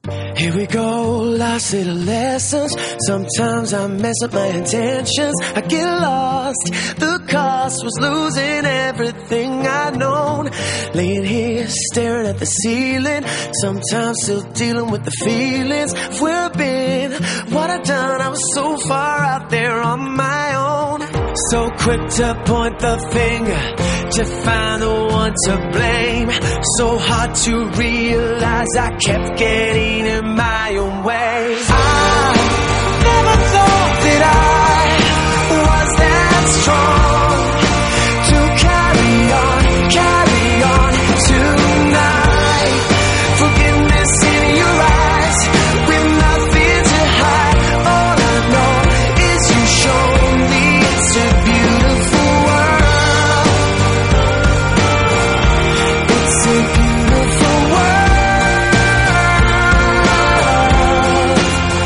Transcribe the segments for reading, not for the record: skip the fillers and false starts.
Here we go, lost little lessons. Sometimes I mess up my intentions. I get lost. The cost was losing everything I'd known. Laying here, staring at the ceiling. Sometimes still dealing with the feelings of where I've been, what I've done. I was so far out there on my own. So quick to point the finger, to find the one to blame. So hard to realize I kept getting in my own way. I never thought that I was that strong to carry on tonight. Forgiveness in your eyes, with nothing to hide. All I know is you show me it's a beautiful world. It's a beautiful world.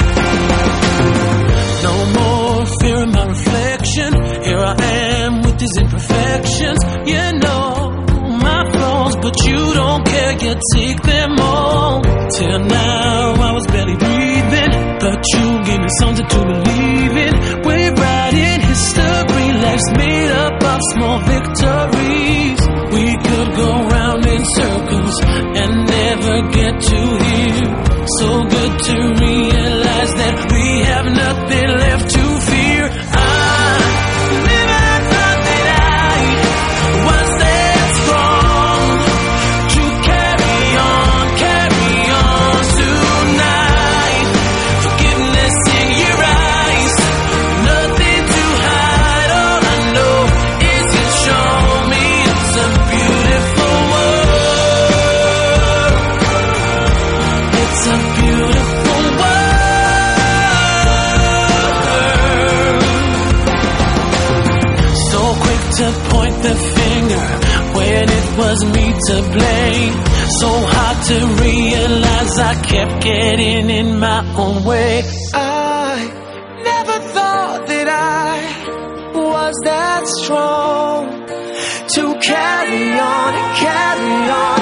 No more fear in my reflection. Here I am with these imperfections. You know my flaws, but you don't care. You take them all. Till now I was barely breathing, but you gave me something to believe in. We're writing history. Life's made up of small victories. We could go round in circles and never get to here. So good to realize that we have nothing left to fear. I never thought that I was that strong to carry on tonight. Forgiveness in your eyes, nothing to hide. All I know is you show me it's a beautiful world. It's a beautiful world. So quick to point the finger when it was me to blame. So hard to realize I kept getting in my own way. I never thought that I was that strong to carry on